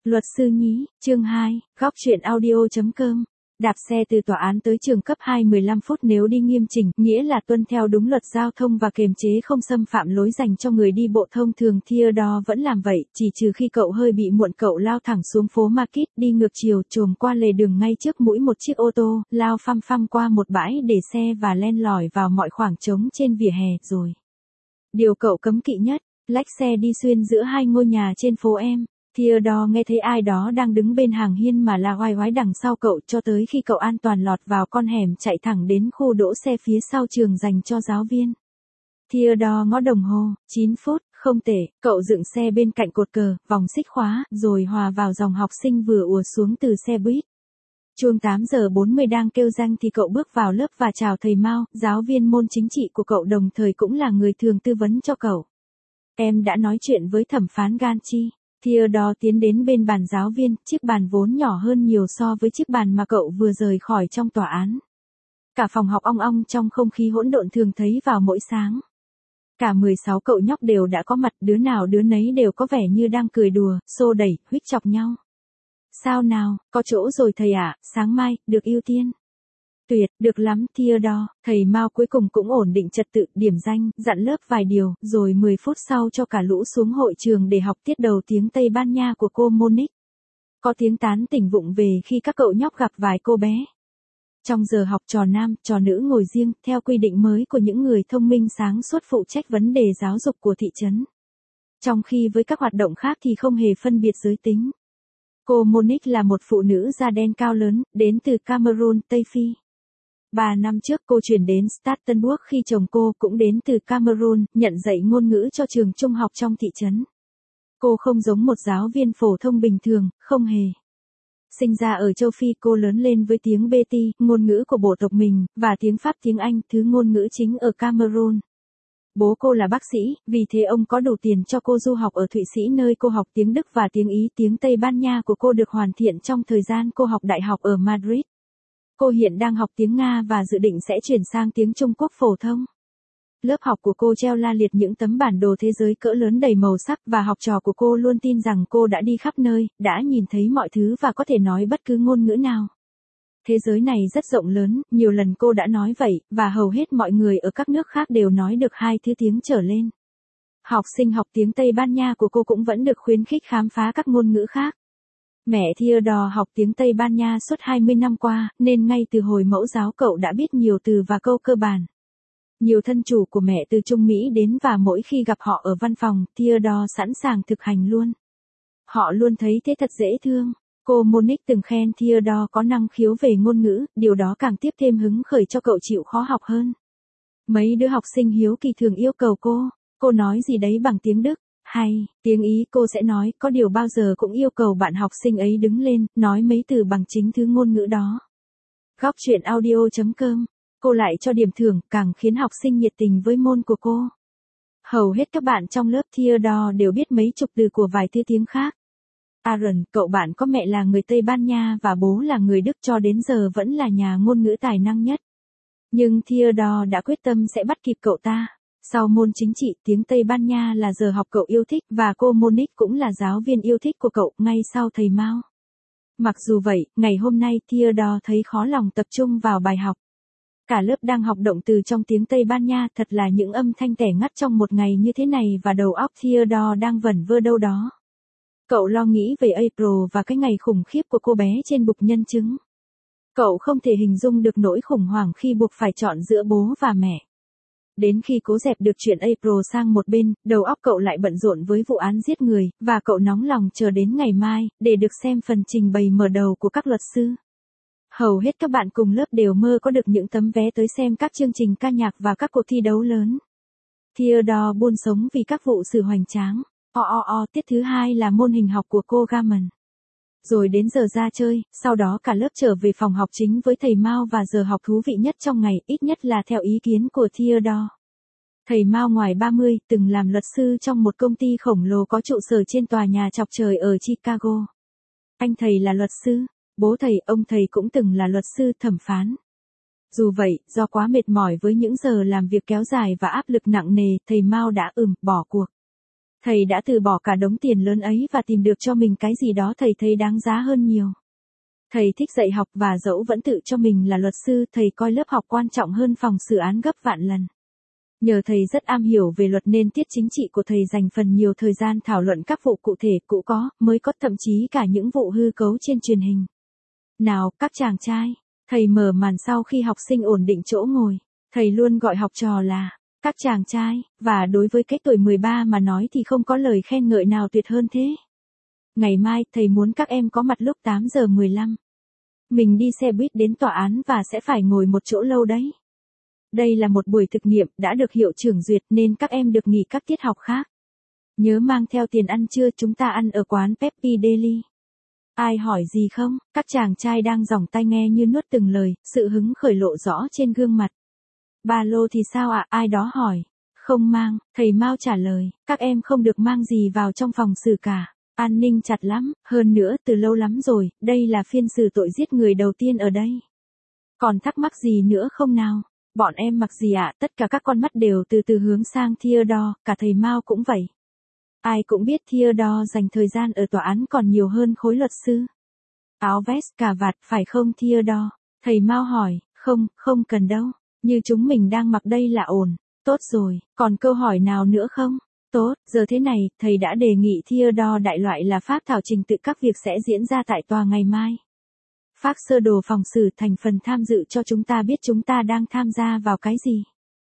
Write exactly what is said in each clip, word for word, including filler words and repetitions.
Luật sư nhí, chương hai, góc chuyện audio.com. Đạp xe từ tòa án tới trường cấp hai mười lăm phút nếu đi nghiêm chỉnh, nghĩa là tuân theo đúng luật giao thông và kiềm chế không xâm phạm lối dành cho người đi bộ thông thường. Theodore vẫn làm vậy, chỉ trừ khi cậu hơi bị muộn cậu lao thẳng xuống phố Market, đi ngược chiều, chồm qua lề đường ngay trước mũi một chiếc ô tô, lao phăm phăm qua một bãi để xe và len lỏi vào mọi khoảng trống trên vỉa hè, rồi. Điều cậu cấm kỵ nhất, lách xe đi xuyên giữa hai ngôi nhà trên phố em. Theodore nghe thấy ai đó đang đứng bên hàng hiên mà la oai oái đằng sau cậu cho tới khi cậu an toàn lọt vào con hẻm chạy thẳng đến khu đỗ xe phía sau trường dành cho giáo viên. Theodore ngó đồng hồ, chín phút, không tệ, cậu dựng xe bên cạnh cột cờ, vòng xích khóa, rồi hòa vào dòng học sinh vừa ùa xuống từ xe buýt. Chuông tám giờ bốn mươi đang kêu răng thì cậu bước vào lớp và chào thầy Mao, giáo viên môn chính trị của cậu đồng thời cũng là người thường tư vấn cho cậu. Em đã nói chuyện với thẩm phán Ganchi. Theodore tiến đến bên bàn giáo viên, chiếc bàn vốn nhỏ hơn nhiều so với chiếc bàn mà cậu vừa rời khỏi trong tòa án. Cả phòng học ong ong trong không khí hỗn độn thường thấy vào mỗi sáng. Cả mười sáu cậu nhóc đều đã có mặt, đứa nào đứa nấy đều có vẻ như đang cười đùa, xô đẩy, huýt chọc nhau. Sao nào, có chỗ rồi thầy ạ, à, sáng mai, được ưu tiên. Tuyệt, được lắm Theodore, thầy Mao cuối cùng cũng ổn định trật tự, điểm danh, dặn lớp vài điều, rồi mười phút sau cho cả lũ xuống hội trường để học tiết đầu tiếng Tây Ban Nha của cô Monique. Có tiếng tán tỉnh vụng về khi các cậu nhóc gặp vài cô bé. Trong giờ học trò nam, trò nữ ngồi riêng, theo quy định mới của những người thông minh sáng suốt phụ trách vấn đề giáo dục của thị trấn. Trong khi với các hoạt động khác thì không hề phân biệt giới tính. Cô Monique là một phụ nữ da đen cao lớn, đến từ Cameroon, Tây Phi. Ba năm trước cô chuyển đến Startenburg khi chồng cô cũng đến từ Cameroon, nhận dạy ngôn ngữ cho trường trung học trong thị trấn. Cô không giống một giáo viên phổ thông bình thường, không hề. Sinh ra ở châu Phi cô lớn lên với tiếng Béti, ngôn ngữ của bộ tộc mình, và tiếng Pháp tiếng Anh, thứ ngôn ngữ chính ở Cameroon. Bố cô là bác sĩ, vì thế ông có đủ tiền cho cô du học ở Thụy Sĩ nơi cô học tiếng Đức và tiếng Ý. Tiếng Tây Ban Nha của cô được hoàn thiện trong thời gian cô học đại học ở Madrid. Cô hiện đang học tiếng Nga và dự định sẽ chuyển sang tiếng Trung Quốc phổ thông. Lớp học của cô treo la liệt những tấm bản đồ thế giới cỡ lớn đầy màu sắc và học trò của cô luôn tin rằng cô đã đi khắp nơi, đã nhìn thấy mọi thứ và có thể nói bất cứ ngôn ngữ nào. Thế giới này rất rộng lớn, nhiều lần cô đã nói vậy, và hầu hết mọi người ở các nước khác đều nói được hai thứ tiếng trở lên. Học sinh học tiếng Tây Ban Nha của cô cũng vẫn được khuyến khích khám phá các ngôn ngữ khác. Mẹ Theodore học tiếng Tây Ban Nha suốt hai mươi năm qua, nên ngay từ hồi mẫu giáo cậu đã biết nhiều từ và câu cơ bản. Nhiều thân chủ của mẹ từ Trung Mỹ đến và mỗi khi gặp họ ở văn phòng, Theodore sẵn sàng thực hành luôn. Họ luôn thấy thế thật dễ thương. Cô Monique từng khen Theodore có năng khiếu về ngôn ngữ, điều đó càng tiếp thêm hứng khởi cho cậu chịu khó học hơn. Mấy đứa học sinh hiếu kỳ thường yêu cầu cô, cô nói gì đấy bằng tiếng Đức, hay, tiếng Ý cô sẽ nói, có điều bao giờ cũng yêu cầu bạn học sinh ấy đứng lên, nói mấy từ bằng chính thứ ngôn ngữ đó. Góc chuyện audio.com, cô lại cho điểm thưởng, càng khiến học sinh nhiệt tình với môn của cô. Hầu hết các bạn trong lớp Theodore đều biết mấy chục từ của vài thứ tiếng khác. Aaron, cậu bạn có mẹ là người Tây Ban Nha và bố là người Đức cho đến giờ vẫn là nhà ngôn ngữ tài năng nhất. Nhưng Theodore đã quyết tâm sẽ bắt kịp cậu ta. Sau môn chính trị, tiếng Tây Ban Nha là giờ học cậu yêu thích và cô Monique cũng là giáo viên yêu thích của cậu, ngay sau thầy Mao. Mặc dù vậy, ngày hôm nay Theodore thấy khó lòng tập trung vào bài học. Cả lớp đang học động từ trong tiếng Tây Ban Nha, thật là những âm thanh tẻ ngắt trong một ngày như thế này và đầu óc Theodore đang vẩn vơ đâu đó. Cậu lo nghĩ về April và cái ngày khủng khiếp của cô bé trên bục nhân chứng. Cậu không thể hình dung được nỗi khủng hoảng khi buộc phải chọn giữa bố và mẹ. Đến khi cố dẹp được chuyện April sang một bên, đầu óc cậu lại bận rộn với vụ án giết người, và cậu nóng lòng chờ đến ngày mai, để được xem phần trình bày mở đầu của các luật sư. Hầu hết các bạn cùng lớp đều mơ có được những tấm vé tới xem các chương trình ca nhạc và các cuộc thi đấu lớn. Theodore buôn sống vì các vụ xử hoành tráng. O o o, tiết thứ hai là môn hình học của cô Gammon. Rồi đến giờ ra chơi, sau đó cả lớp trở về phòng học chính với thầy Mao và giờ học thú vị nhất trong ngày, ít nhất là theo ý kiến của Theodore. Thầy Mao ngoài ba mươi, từng làm luật sư trong một công ty khổng lồ có trụ sở trên tòa nhà chọc trời ở Chicago. Anh thầy là luật sư, bố thầy, ông thầy cũng từng là luật sư thẩm phán. Dù vậy, do quá mệt mỏi với những giờ làm việc kéo dài và áp lực nặng nề, thầy Mao đã ừm, bỏ cuộc. Thầy đã từ bỏ cả đống tiền lớn ấy và tìm được cho mình cái gì đó thầy thấy đáng giá hơn nhiều. Thầy thích dạy học và dẫu vẫn tự cho mình là luật sư, thầy coi lớp học quan trọng hơn phòng xử án gấp vạn lần. Nhờ thầy rất am hiểu về luật nên tiết chính trị của thầy dành phần nhiều thời gian thảo luận các vụ cụ thể, cũ có, mới có, thậm chí cả những vụ hư cấu trên truyền hình. Nào, các chàng trai, thầy mở màn sau khi học sinh ổn định chỗ ngồi. Thầy luôn gọi học trò là các chàng trai, và đối với cái tuổi mười ba mà nói thì không có lời khen ngợi nào tuyệt hơn thế. Ngày mai, thầy muốn các em có mặt lúc tám giờ mười lăm. Mình đi xe buýt đến tòa án và sẽ phải ngồi một chỗ lâu đấy. Đây là một buổi thực nghiệm đã được hiệu trưởng duyệt nên các em được nghỉ các tiết học khác. Nhớ mang theo tiền ăn trưa, chúng ta ăn ở quán Peppy Deli. Ai hỏi gì không? Các chàng trai đang giỏng tai nghe như nuốt từng lời, sự hứng khởi lộ rõ trên gương mặt. Ba lô thì sao ạ? Ai đó hỏi. Không mang, thầy Mao trả lời, các em không được mang gì vào trong phòng xử cả. An ninh chặt lắm, hơn nữa từ lâu lắm rồi, đây là phiên xử tội giết người đầu tiên ở đây. Còn thắc mắc gì nữa không nào? Bọn em mặc gì ạ? Tất cả các con mắt đều từ từ hướng sang Theodore, cả thầy Mao cũng vậy. Ai cũng biết Theodore dành thời gian ở tòa án còn nhiều hơn khối luật sư. Áo vest, cà vạt, phải không Theodore? Thầy Mao hỏi, không, không cần đâu. Như chúng mình đang mặc đây là ổn. Tốt rồi, còn câu hỏi nào nữa không? Tốt, giờ thế này, thầy đã đề nghị Theodore đại loại là phác thảo trình tự các việc sẽ diễn ra tại tòa ngày mai. Phác sơ đồ phòng xử thành phần tham dự cho chúng ta biết chúng ta đang tham gia vào cái gì.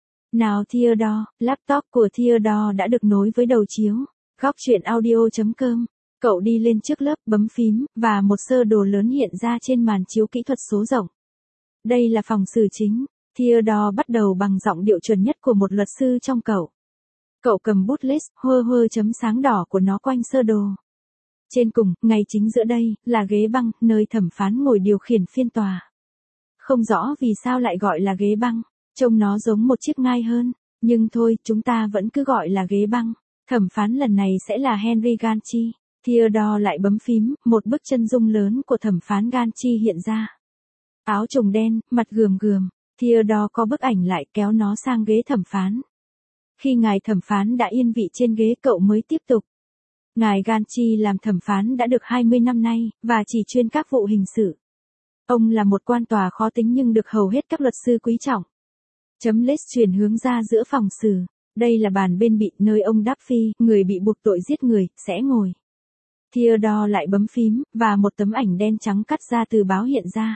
Nào Theodore, laptop của Theodore đã được nối với đầu chiếu. Góc truyện audio chấm com. Cậu đi lên trước lớp, bấm phím, và một sơ đồ lớn hiện ra trên màn chiếu kỹ thuật số rộng. Đây là phòng xử chính. Theodore bắt đầu bằng giọng điệu chuẩn nhất của một luật sư trong cậu. Cậu cầm bút list, hơ hơ chấm sáng đỏ của nó quanh sơ đồ. Trên cùng, ngay chính giữa đây, là ghế băng, nơi thẩm phán ngồi điều khiển phiên tòa. Không rõ vì sao lại gọi là ghế băng, trông nó giống một chiếc ngai hơn, nhưng thôi, chúng ta vẫn cứ gọi là ghế băng. Thẩm phán lần này sẽ là Henry Ganchi. Theodore lại bấm phím, một bức chân dung lớn của thẩm phán Ganchi hiện ra. Áo trùng đen, mặt gườm gườm. Theodore có bức ảnh lại, kéo nó sang ghế thẩm phán. Khi ngài thẩm phán đã yên vị trên ghế, cậu mới tiếp tục. Ngài Ganchi làm thẩm phán đã được hai mươi năm nay, và chỉ chuyên các vụ hình sự. Ông là một quan tòa khó tính nhưng được hầu hết các luật sư quý trọng. Chấm list chuyển hướng ra giữa phòng xử. Đây là bàn bên bị, nơi ông Duffy, người bị buộc tội giết người, sẽ ngồi. Theodore lại bấm phím, và một tấm ảnh đen trắng cắt ra từ báo hiện ra.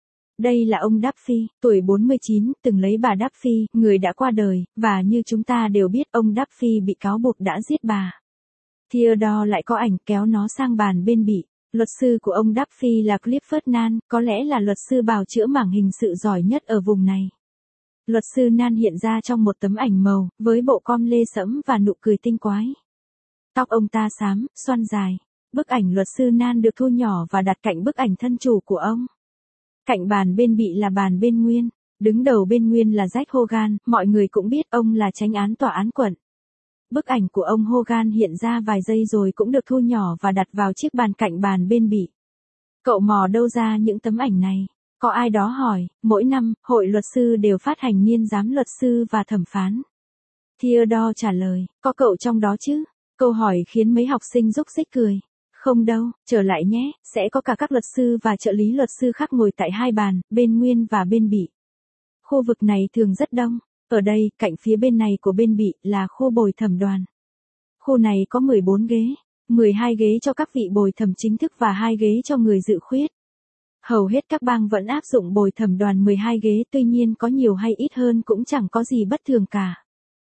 Đây là ông Duffy, tuổi bốn mươi chín, từng lấy bà Duffy, người đã qua đời, và như chúng ta đều biết ông Duffy bị cáo buộc đã giết bà. Theodore lại có ảnh, kéo nó sang bàn bên bị. Luật sư của ông Duffy là Clifford Nan, có lẽ là luật sư bào chữa mảng hình sự giỏi nhất ở vùng này. Luật sư Nan hiện ra trong một tấm ảnh màu, với bộ com lê sẫm và nụ cười tinh quái. Tóc ông ta xám, xoăn dài. Bức ảnh luật sư Nan được thu nhỏ và đặt cạnh bức ảnh thân chủ của ông. Cạnh bàn bên bị là bàn bên Nguyên. Đứng đầu bên Nguyên là Jack Hogan, mọi người cũng biết ông là chánh án tòa án quận. Bức ảnh của ông Hogan hiện ra vài giây rồi cũng được thu nhỏ và đặt vào chiếc bàn cạnh bàn bên bị. Cậu mò đâu ra những tấm ảnh này? Có ai đó hỏi, mỗi năm, hội luật sư đều phát hành niên giám luật sư và thẩm phán. Theodore trả lời, có cậu trong đó chứ? Câu hỏi khiến mấy học sinh rúc rích cười. Không đâu, trở lại nhé, sẽ có cả các luật sư và trợ lý luật sư khác ngồi tại hai bàn, bên Nguyên và bên bị. Khu vực này thường rất đông. Ở đây, cạnh phía bên này của bên bị, là khu bồi thẩm đoàn. Khu này có mười bốn ghế, mười hai ghế cho các vị bồi thẩm chính thức và hai ghế cho người dự khuyết. Hầu hết các bang vẫn áp dụng bồi thẩm đoàn mười hai ghế, tuy nhiên có nhiều hay ít hơn cũng chẳng có gì bất thường cả.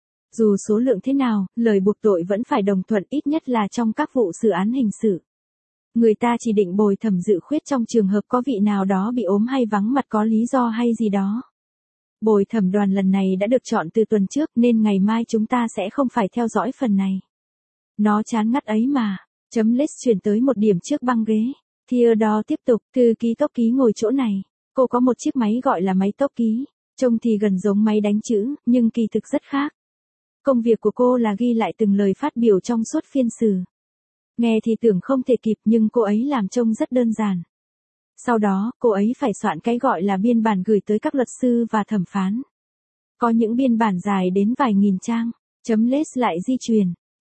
Dù số lượng thế nào, lời buộc tội vẫn phải đồng thuận ít nhất là trong các vụ xử án hình sự. Người ta chỉ định bồi thẩm dự khuyết trong trường hợp có vị nào đó bị ốm hay vắng mặt có lý do hay gì đó. Bồi thẩm đoàn lần này đã được chọn từ tuần trước nên ngày mai chúng ta sẽ không phải theo dõi phần này. Nó chán ngắt ấy mà. Chấm list chuyển tới một điểm trước băng ghế. Theodore tiếp tục, thư ký tốc ký ngồi chỗ này. Cô có một chiếc máy gọi là máy tốc ký. Trông thì gần giống máy đánh chữ, nhưng kỳ thực rất khác. Công việc của cô là ghi lại từng lời phát biểu trong suốt phiên xử. Nghe thì tưởng không thể kịp nhưng cô ấy làm trông rất đơn giản. Sau đó, cô ấy phải soạn cái gọi là biên bản gửi tới các luật sư và thẩm phán. Có những biên bản dài đến vài nghìn trang. Chấm list lại di chuyển.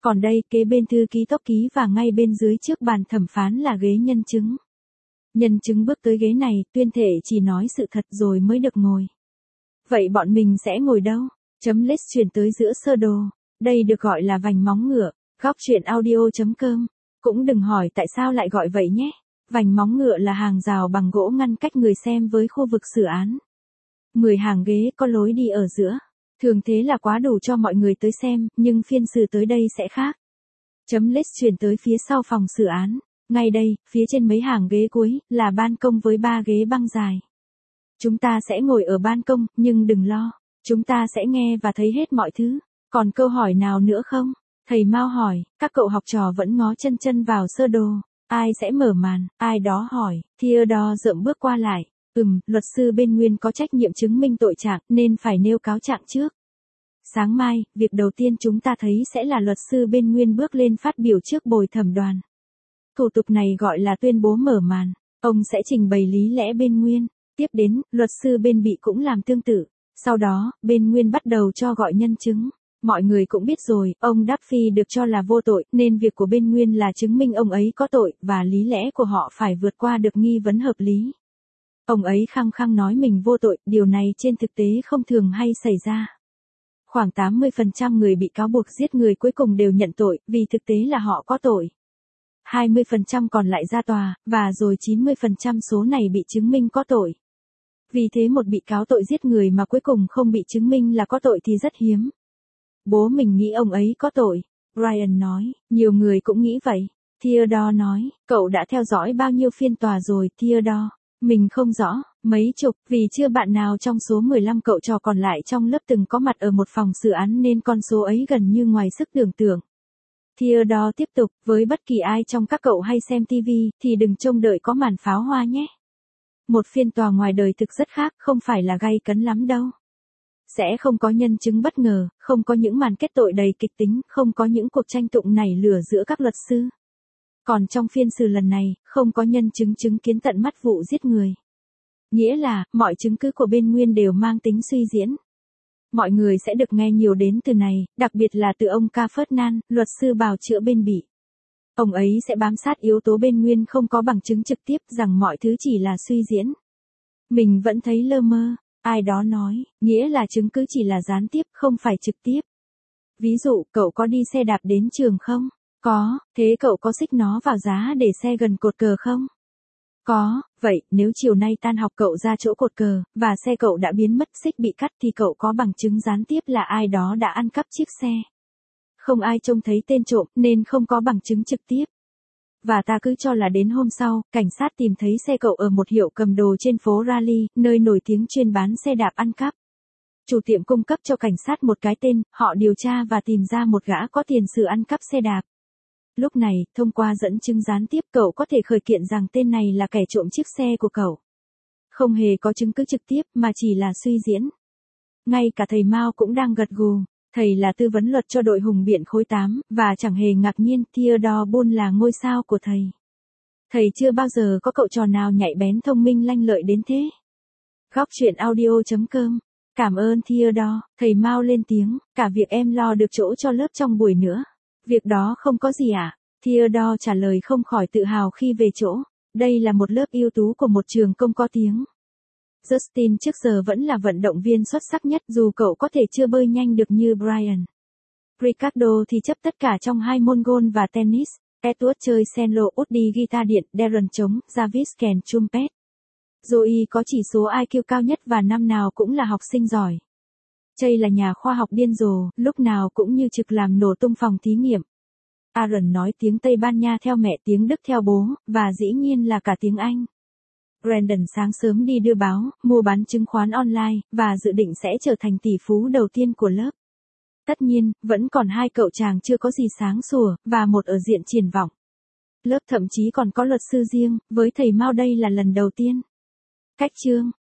Còn đây, kế bên thư ký tốc ký và ngay bên dưới trước bàn thẩm phán là ghế nhân chứng. Nhân chứng bước tới ghế này, tuyên thệ chỉ nói sự thật rồi mới được ngồi. Vậy bọn mình sẽ ngồi đâu? Chấm lết chuyển tới giữa sơ đồ. Đây được gọi là vành móng ngựa. Góc truyện audio.com. Cũng đừng hỏi tại sao lại gọi vậy nhé. Vành móng ngựa là hàng rào bằng gỗ ngăn cách người xem với khu vực xử án. mười hàng ghế có lối đi ở giữa. Thường thế là quá đủ cho mọi người tới xem, nhưng phiên xử tới đây sẽ khác. Chấm lết chuyển tới phía sau phòng xử án. Ngay đây, phía trên mấy hàng ghế cuối, là ban công với ba ghế băng dài. Chúng ta sẽ ngồi ở ban công, nhưng đừng lo. Chúng ta sẽ nghe và thấy hết mọi thứ. Còn câu hỏi nào nữa không? Thầy Mao hỏi, các cậu học trò vẫn ngó chân chân vào sơ đồ. Ai sẽ mở màn? Ai đó hỏi. Theodore rợm bước qua lại. Ừm, luật sư bên Nguyên có trách nhiệm chứng minh tội trạng nên phải nêu cáo trạng trước. Sáng mai, việc đầu tiên chúng ta thấy sẽ là luật sư bên Nguyên bước lên phát biểu trước bồi thẩm đoàn. Thủ tục này gọi là tuyên bố mở màn. Ông sẽ trình bày lý lẽ bên Nguyên. Tiếp đến, luật sư bên bị cũng làm tương tự. Sau đó, bên Nguyên bắt đầu cho gọi nhân chứng. Mọi người cũng biết rồi, ông Duffy được cho là vô tội, nên việc của bên Nguyên là chứng minh ông ấy có tội, và lý lẽ của họ phải vượt qua được nghi vấn hợp lý. Ông ấy khăng khăng nói mình vô tội, điều này trên thực tế không thường hay xảy ra. Khoảng tám mươi phần trăm người bị cáo buộc giết người cuối cùng đều nhận tội, vì thực tế là họ có tội. hai mươi phần trăm còn lại ra tòa, và rồi chín mươi phần trăm số này bị chứng minh có tội. Vì thế một bị cáo tội giết người mà cuối cùng không bị chứng minh là có tội thì rất hiếm. Bố mình nghĩ ông ấy có tội, Brian nói, nhiều người cũng nghĩ vậy. Theodore nói, cậu đã theo dõi bao nhiêu phiên tòa rồi, Theodore? Mình không rõ, mấy chục, vì chưa bạn nào trong số mười lăm cậu trò còn lại trong lớp từng có mặt ở một phòng xử án nên con số ấy gần như ngoài sức tưởng tượng. Theodore tiếp tục, với bất kỳ ai trong các cậu hay xem ti vi, thì đừng trông đợi có màn pháo hoa nhé. Một phiên tòa ngoài đời thực rất khác, không phải là gay cấn lắm đâu. Sẽ không có nhân chứng bất ngờ, không có những màn kết tội đầy kịch tính, không có những cuộc tranh tụng nảy lửa giữa các luật sư. Còn trong phiên xử lần này, không có nhân chứng chứng kiến tận mắt vụ giết người. Nghĩa là, mọi chứng cứ của bên Nguyên đều mang tính suy diễn. Mọi người sẽ được nghe nhiều đến từ này, đặc biệt là từ ông Ca Ferdinand, luật sư bào chữa bên bị. Ông ấy sẽ bám sát yếu tố bên Nguyên không có bằng chứng trực tiếp rằng mọi thứ chỉ là suy diễn. Mình vẫn thấy lơ mơ, ai đó nói, nghĩa là chứng cứ chỉ là gián tiếp, không phải trực tiếp. Ví dụ, cậu có đi xe đạp đến trường không? Có, thế cậu có xích nó vào giá để xe gần cột cờ không? Có, vậy, nếu chiều nay tan học cậu ra chỗ cột cờ, và xe cậu đã biến mất xích bị cắt thì cậu có bằng chứng gián tiếp là ai đó đã ăn cắp chiếc xe. Không ai trông thấy tên trộm, nên không có bằng chứng trực tiếp. Và ta cứ cho là đến hôm sau, cảnh sát tìm thấy xe cậu ở một hiệu cầm đồ trên phố Raleigh, nơi nổi tiếng chuyên bán xe đạp ăn cắp. Chủ tiệm cung cấp cho cảnh sát một cái tên, họ điều tra và tìm ra một gã có tiền sử ăn cắp xe đạp. Lúc này, thông qua dẫn chứng gián tiếp cậu có thể khởi kiện rằng tên này là kẻ trộm chiếc xe của cậu. Không hề có chứng cứ trực tiếp mà chỉ là suy diễn. Ngay cả thầy Mao cũng đang gật gù. Thầy là tư vấn luật cho đội hùng biện khối tám, và chẳng hề ngạc nhiên Theodore Bull là ngôi sao của thầy. Thầy chưa bao giờ có cậu trò nào nhạy bén thông minh lanh lợi đến thế. Góc truyện audio.com. Cảm ơn Theodore, thầy Mao lên tiếng, cả việc em lo được chỗ cho lớp trong buổi nữa. Việc đó không có gì ạ. À? Theodore trả lời không khỏi tự hào khi về chỗ. Đây là một lớp ưu tú của một trường công có tiếng. Justin trước giờ vẫn là vận động viên xuất sắc nhất dù cậu có thể chưa bơi nhanh được như Brian. Ricardo thì chấp tất cả trong hai môn golf và tennis. Edward chơi cello, Woody guitar điện, Darren trống, Jarvis kèn trumpet. Joey có chỉ số i kiu cao nhất và năm nào cũng là học sinh giỏi. Chey là nhà khoa học điên rồ, lúc nào cũng như trực làm nổ tung phòng thí nghiệm. Aaron nói tiếng Tây Ban Nha theo mẹ, tiếng Đức theo bố, và dĩ nhiên là cả tiếng Anh. Brandon sáng sớm đi đưa báo, mua bán chứng khoán online, và dự định sẽ trở thành tỷ phú đầu tiên của lớp. Tất nhiên, vẫn còn hai cậu chàng chưa có gì sáng sủa, và một ở diện triển vọng. Lớp thậm chí còn có luật sư riêng, với thầy Mao đây là lần đầu tiên. Cách chương